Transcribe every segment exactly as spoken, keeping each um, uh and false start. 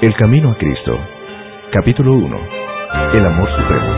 El camino a Cristo. Capítulo uno. El amor supremo.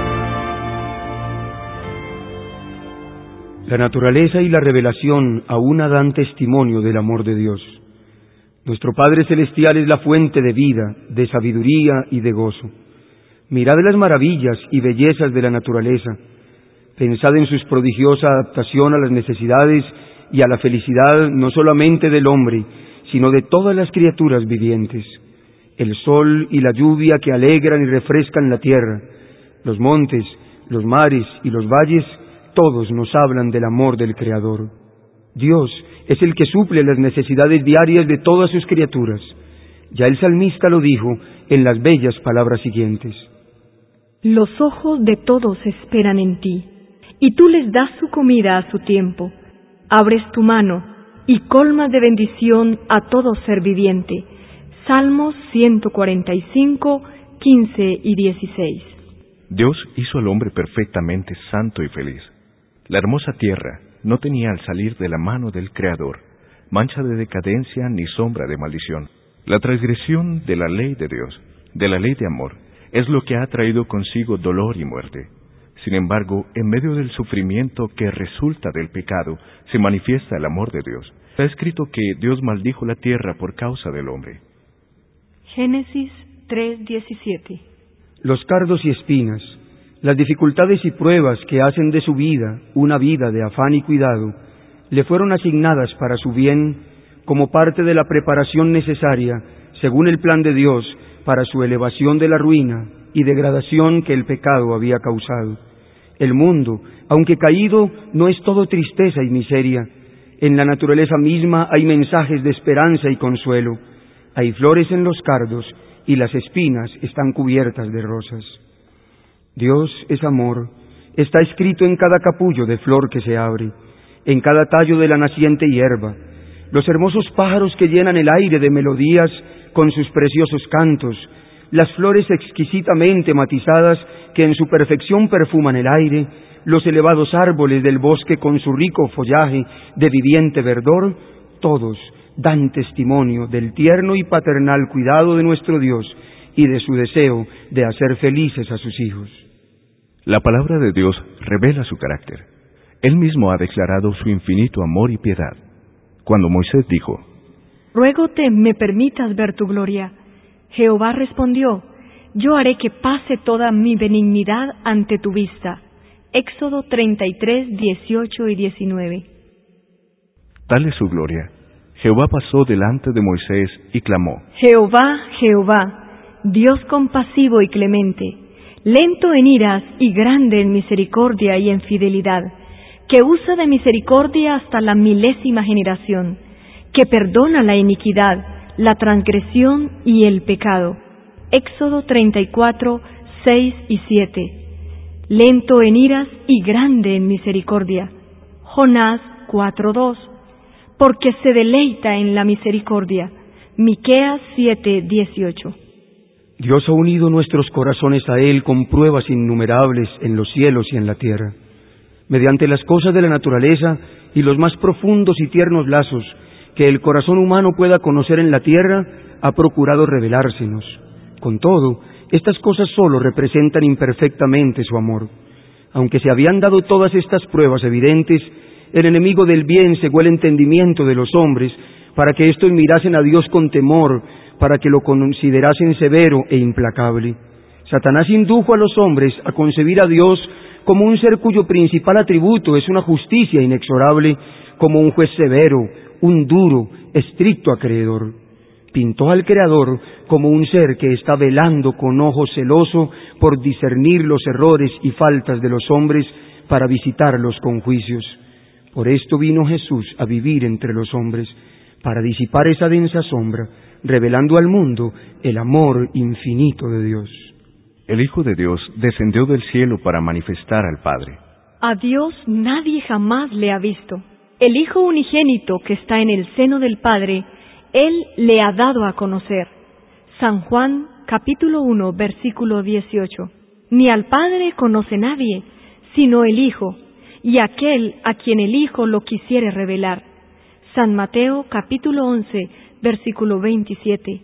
La naturaleza y la revelación aún dan testimonio del amor de Dios. Nuestro Padre Celestial es la fuente de vida, de sabiduría y de gozo. Mirad las maravillas y bellezas de la naturaleza. Pensad en su prodigiosa adaptación a las necesidades y a la felicidad no solamente del hombre, sino de todas las criaturas vivientes. El sol y la lluvia que alegran y refrescan la tierra, los montes, los mares y los valles, todos nos hablan del amor del Creador. Dios es el que suple las necesidades diarias de todas sus criaturas. Ya el salmista lo dijo en las bellas palabras siguientes. Los ojos de todos esperan en ti, y tú les das su comida a su tiempo. Abres tu mano y colmas de bendición a todo ser viviente. Salmos ciento cuarenta y cinco, quince y dieciséis. Dios hizo al hombre perfectamente santo y feliz. La hermosa tierra no tenía al salir de la mano del Creador mancha de decadencia ni sombra de maldición. La transgresión de la ley de Dios, de la ley de amor, es lo que ha traído consigo dolor y muerte. Sin embargo, en medio del sufrimiento que resulta del pecado, se manifiesta el amor de Dios. Está escrito que Dios maldijo la tierra por causa del hombre. Génesis tres diecisiete. Los cardos y espinas, las dificultades y pruebas que hacen de su vida una vida de afán y cuidado, le fueron asignadas para su bien como parte de la preparación necesaria, según el plan de Dios, para su elevación de la ruina y degradación que el pecado había causado. El mundo, aunque caído, no es todo tristeza y miseria. En la naturaleza misma hay mensajes de esperanza y consuelo. Hay flores en los cardos y las espinas están cubiertas de rosas. Dios es amor. Está escrito en cada capullo de flor que se abre, en cada tallo de la naciente hierba. Los hermosos pájaros que llenan el aire de melodías con sus preciosos cantos, las flores exquisitamente matizadas que en su perfección perfuman el aire, los elevados árboles del bosque con su rico follaje de viviente verdor, todos dan testimonio del tierno y paternal cuidado de nuestro Dios y de su deseo de hacer felices a sus hijos. La palabra de Dios revela su carácter. Él mismo ha declarado su infinito amor y piedad. Cuando Moisés dijo: Ruégote me permitas ver tu gloria, Jehová respondió: Yo haré que pase toda mi benignidad ante tu vista. Éxodo treinta y tres, dieciocho y diecinueve. Tal es su gloria. Jehová pasó delante de Moisés y clamó: Jehová, Jehová, Dios compasivo y clemente, lento en iras y grande en misericordia y en fidelidad, que usa de misericordia hasta la milésima generación, que perdona la iniquidad, la transgresión y el pecado. Éxodo treinta y cuatro, seis y siete. Lento en iras y grande en misericordia. Jonás cuatro dos. Porque se deleita en la misericordia. Miqueas siete dieciocho. Dios ha unido nuestros corazones a Él con pruebas innumerables en los cielos y en la tierra. Mediante las cosas de la naturaleza y los más profundos y tiernos lazos que el corazón humano pueda conocer en la tierra, ha procurado revelársenos. Con todo, estas cosas solo representan imperfectamente su amor. Aunque se habían dado todas estas pruebas evidentes, el enemigo del bien cegó el entendimiento de los hombres para que éstos mirasen a Dios con temor, para que lo considerasen severo e implacable. Satanás indujo a los hombres a concebir a Dios como un ser cuyo principal atributo es una justicia inexorable, como un juez severo, un duro, estricto acreedor. Pintó al Creador como un ser que está velando con ojo celoso por discernir los errores y faltas de los hombres para visitarlos con juicios. Por esto vino Jesús a vivir entre los hombres, para disipar esa densa sombra, revelando al mundo el amor infinito de Dios. El Hijo de Dios descendió del cielo para manifestar al Padre. A Dios nadie jamás le ha visto. El Hijo unigénito que está en el seno del Padre, Él le ha dado a conocer. San Juan, capítulo uno, versículo dieciocho. Ni al Padre conoce nadie, sino el Hijo, y aquel a quien el Hijo lo quisiere revelar. San Mateo, capítulo once, versículo veintisiete.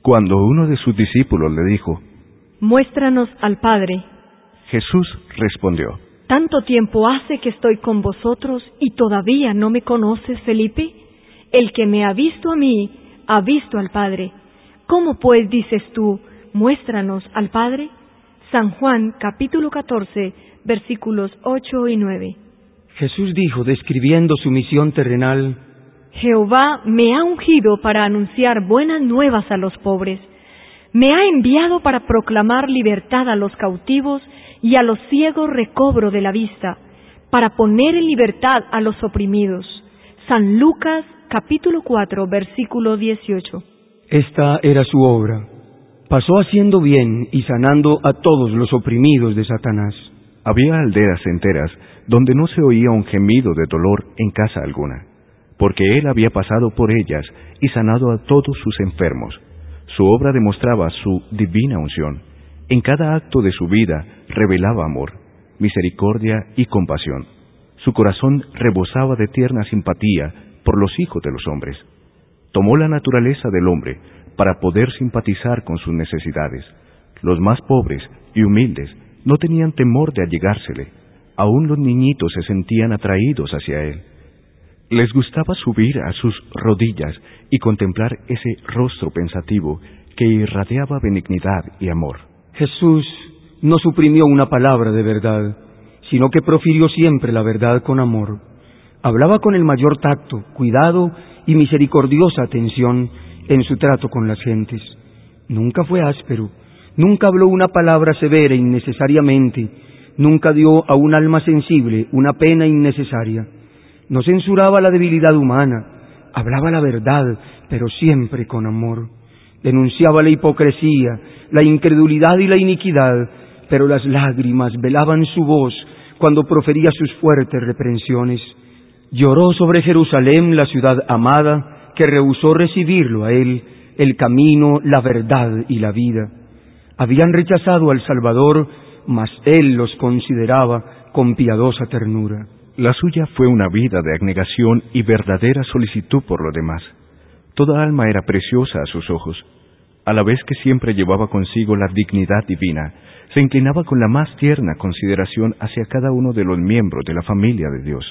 Cuando uno de sus discípulos le dijo: «Muéstranos al Padre», Jesús respondió: «¿Tanto tiempo hace que estoy con vosotros y todavía no me conoces, Felipe? El que me ha visto a mí, ha visto al Padre. ¿Cómo pues dices tú, muéstranos al Padre?» San Juan, capítulo catorce, versículos ocho y nueve. Jesús dijo, describiendo su misión terrenal: «Jehová me ha ungido para anunciar buenas nuevas a los pobres. Me ha enviado para proclamar libertad a los cautivos y a los ciegos recobro de la vista, para poner en libertad a los oprimidos». San Lucas, capítulo cuatro, versículo dieciocho. Esta era su obra. Pasó haciendo bien y sanando a todos los oprimidos de Satanás. Había aldeas enteras donde no se oía un gemido de dolor en casa alguna, porque él había pasado por ellas y sanado a todos sus enfermos. Su obra demostraba su divina unción. En cada acto de su vida revelaba amor, misericordia y compasión. Su corazón rebosaba de tierna simpatía por los hijos de los hombres. Tomó la naturaleza del hombre para poder simpatizar con sus necesidades. Los más pobres y humildes no tenían temor de allegársele. Aún los niñitos se sentían atraídos hacia él. Les gustaba subir a sus rodillas y contemplar ese rostro pensativo que irradiaba benignidad y amor. Jesús no suprimió una palabra de verdad, sino que profirió siempre la verdad con amor. Hablaba con el mayor tacto, cuidado y misericordiosa atención en su trato con las gentes. Nunca fue áspero, nunca habló una palabra severa innecesariamente, nunca dio a un alma sensible una pena innecesaria. No censuraba la debilidad humana, hablaba la verdad, pero siempre con amor. Denunciaba la hipocresía, la incredulidad y la iniquidad, pero las lágrimas velaban su voz cuando profería sus fuertes reprensiones. Lloró sobre Jerusalén, la ciudad amada, que rehusó recibirlo a él, el camino, la verdad y la vida. Habían rechazado al Salvador, mas él los consideraba con piadosa ternura. La suya fue una vida de abnegación y verdadera solicitud por lo demás. Toda alma era preciosa a sus ojos. A la vez que siempre llevaba consigo la dignidad divina, se inclinaba con la más tierna consideración hacia cada uno de los miembros de la familia de Dios.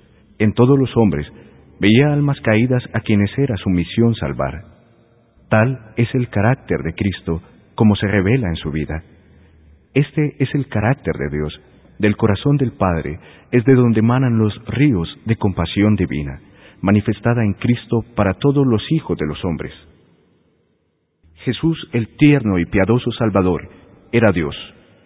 En todos los hombres veía almas caídas a quienes era su misión salvar. Tal es el carácter de Cristo como se revela en su vida. Este es el carácter de Dios. Del corazón del Padre es de donde emanan los ríos de compasión divina, manifestada en Cristo para todos los hijos de los hombres. Jesús, el tierno y piadoso Salvador, era Dios.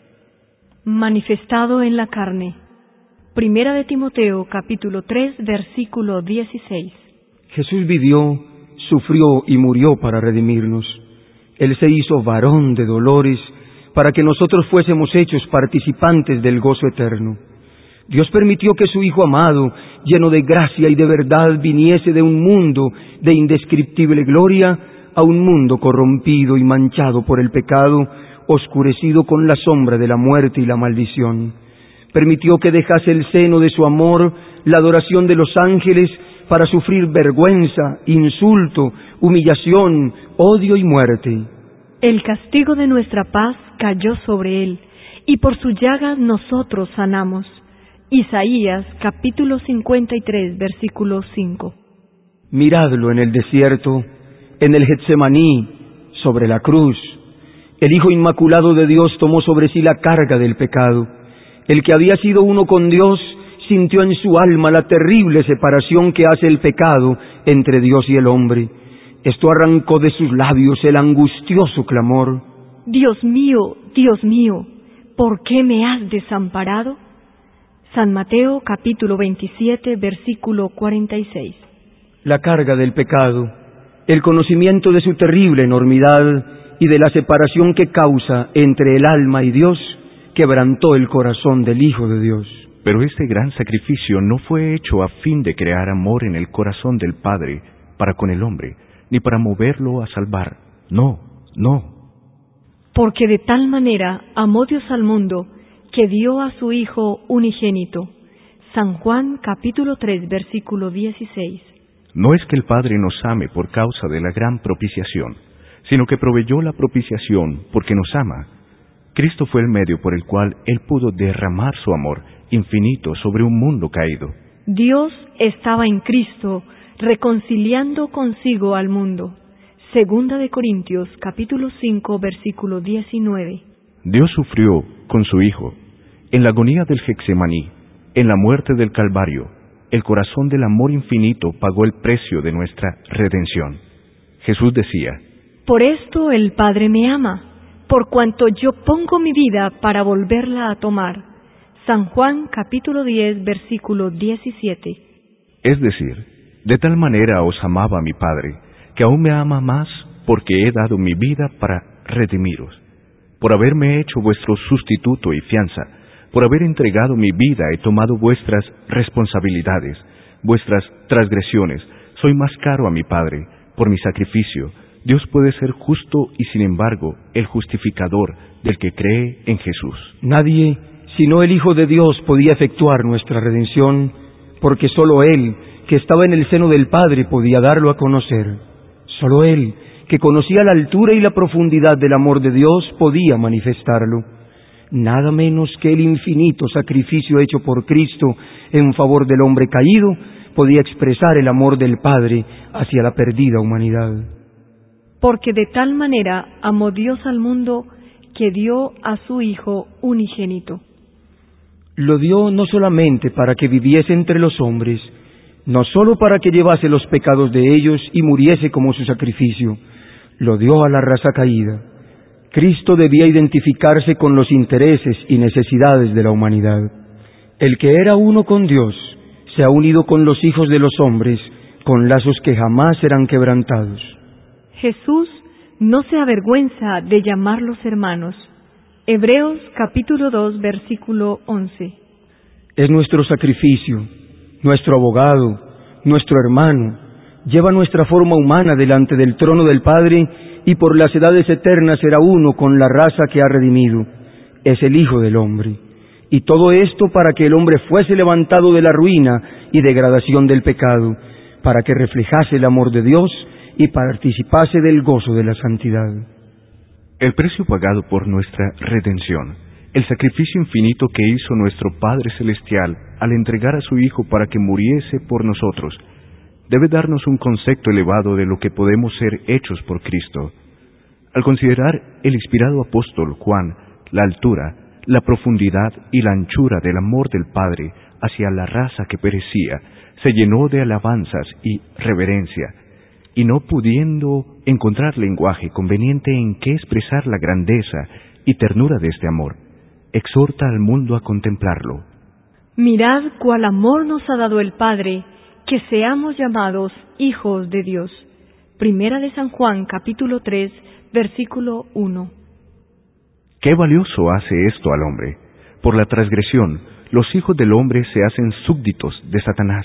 Manifestado en la carne. Primera de Timoteo, capítulo tres, versículo dieciséis. Jesús vivió, sufrió y murió para redimirnos. Él se hizo varón de dolores para que nosotros fuésemos hechos participantes del gozo eterno. Dios permitió que su Hijo amado, lleno de gracia y de verdad, viniese de un mundo de indescriptible gloria a un mundo corrompido y manchado por el pecado, oscurecido con la sombra de la muerte y la maldición. Permitió que dejase el seno de su amor, la adoración de los ángeles, para sufrir vergüenza, insulto, humillación, odio y muerte. El castigo de nuestra paz cayó sobre él, y por sus llagas nosotros sanamos. Isaías, capítulo cincuenta y tres, versículo cinco. Miradlo en el desierto, en el Getsemaní, sobre la cruz. El Hijo Inmaculado de Dios tomó sobre sí la carga del pecado. El que había sido uno con Dios sintió en su alma la terrible separación que hace el pecado entre Dios y el hombre. Esto arrancó de sus labios el angustioso clamor: Dios mío, Dios mío, ¿por qué me has desamparado? San Mateo, capítulo veintisiete, versículo cuarenta y seis. La carga del pecado, el conocimiento de su terrible enormidad y de la separación que causa entre el alma y Dios, quebrantó el corazón del Hijo de Dios. Pero este gran sacrificio no fue hecho a fin de crear amor en el corazón del Padre para con el hombre, ni para moverlo a salvar. No, no. Porque de tal manera amó Dios al mundo, que dio a su Hijo unigénito. San Juan, capítulo tres, versículo dieciséis. No es que el Padre nos ame por causa de la gran propiciación, sino que proveyó la propiciación porque nos ama. Cristo fue el medio por el cual Él pudo derramar su amor infinito sobre un mundo caído. Dios estaba en Cristo, reconciliando consigo al mundo. Segunda de Corintios, capítulo cinco, versículo diecinueve. Dios sufrió con su Hijo, en la agonía del Getsemaní, en la muerte del Calvario. El corazón del amor infinito pagó el precio de nuestra redención. Jesús decía: Por esto el Padre me ama, por cuanto yo pongo mi vida para volverla a tomar. San Juan capítulo diez, versículo diecisiete. Es decir, de tal manera os amaba mi Padre, que aún me ama más porque he dado mi vida para redimiros. Por haberme hecho vuestro sustituto y fianza, por haber entregado mi vida y tomado vuestras responsabilidades, vuestras transgresiones, soy más caro a mi Padre. Por mi sacrificio, Dios puede ser justo y sin embargo el justificador del que cree en Jesús. Nadie, sino el Hijo de Dios, podía efectuar nuestra redención, porque sólo Él, que estaba en el seno del Padre, podía darlo a conocer. Sólo Él, que conocía la altura y la profundidad del amor de Dios, podía manifestarlo. Nada menos que el infinito sacrificio hecho por Cristo en favor del hombre caído podía expresar el amor del Padre hacia la perdida humanidad. Porque de tal manera amó Dios al mundo que dio a su Hijo unigénito. Lo dio no solamente para que viviese entre los hombres, no solo para que llevase los pecados de ellos y muriese como su sacrificio, lo dio a la raza caída. Cristo debía identificarse con los intereses y necesidades de la humanidad. El que era uno con Dios se ha unido con los hijos de los hombres, con lazos que jamás serán quebrantados. Jesús no se avergüenza de llamarlos hermanos. Hebreos capítulo dos, versículo once. Es nuestro sacrificio, nuestro abogado, nuestro hermano. Lleva nuestra forma humana delante del trono del Padre y por las edades eternas será uno con la raza que ha redimido. Es el Hijo del Hombre. Y todo esto para que el hombre fuese levantado de la ruina y degradación del pecado, para que reflejase el amor de Dios y participase del gozo de la santidad. El precio pagado por nuestra redención, el sacrificio infinito que hizo nuestro Padre Celestial al entregar a su Hijo para que muriese por nosotros, debe darnos un concepto elevado de lo que podemos ser hechos por Cristo. Al considerar el inspirado apóstol Juan la altura, la profundidad y la anchura del amor del Padre hacia la raza que perecía, se llenó de alabanzas y reverencia, y no pudiendo encontrar lenguaje conveniente en que expresar la grandeza y ternura de este amor, exhorta al mundo a contemplarlo. Mirad cuál amor nos ha dado el Padre, que seamos llamados hijos de Dios. Primera de San Juan, capítulo tres, versículo uno. Qué valioso hace esto al hombre. Por la transgresión, los hijos del hombre se hacen súbditos de Satanás.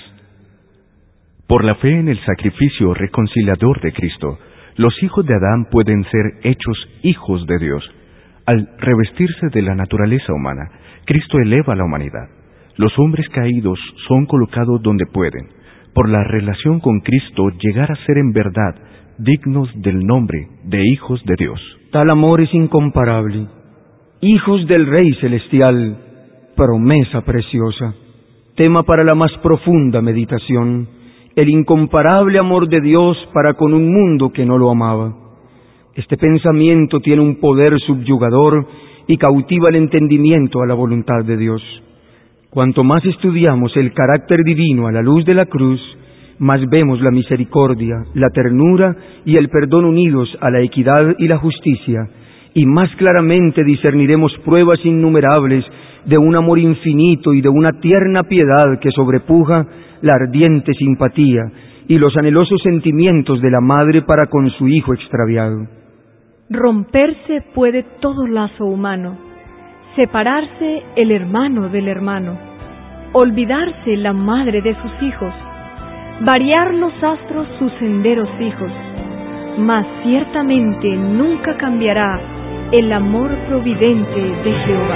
Por la fe en el sacrificio reconciliador de Cristo, los hijos de Adán pueden ser hechos hijos de Dios. Al revestirse de la naturaleza humana, Cristo eleva a la humanidad. Los hombres caídos son colocados donde pueden, por la relación con Cristo, llegar a ser en verdad dignos del nombre de hijos de Dios. Tal amor es incomparable. Hijos del Rey Celestial, promesa preciosa, tema para la más profunda meditación, el incomparable amor de Dios para con un mundo que no lo amaba. Este pensamiento tiene un poder subyugador y cautiva el entendimiento a la voluntad de Dios. Cuanto más estudiamos el carácter divino a la luz de la cruz, más vemos la misericordia, la ternura y el perdón unidos a la equidad y la justicia, y más claramente discerniremos pruebas innumerables de un amor infinito y de una tierna piedad que sobrepuja la ardiente simpatía y los anhelosos sentimientos de la madre para con su hijo extraviado. Romperse puede todo lazo humano, separarse el hermano del hermano, olvidarse la madre de sus hijos, variar los astros sus senderos fijos, mas ciertamente nunca cambiará el amor providente de Jehová.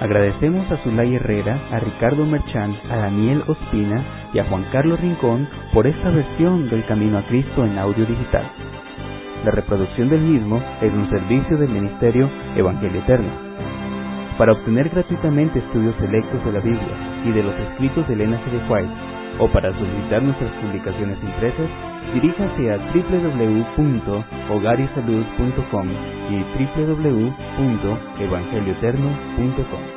Agradecemos a Zulay Herrera, a Ricardo Merchán, a Daniel Ospina y a Juan Carlos Rincón por esta versión del Camino a Cristo en audio digital. La reproducción del mismo es un servicio del Ministerio Evangelio Eterno. Para obtener gratuitamente estudios selectos de la Biblia y de los escritos de Elena G. de White, o para solicitar nuestras publicaciones impresas, diríjase a doble u doble u doble u punto hogar y salud punto com y doble u doble u doble u punto evangelio eterno punto com.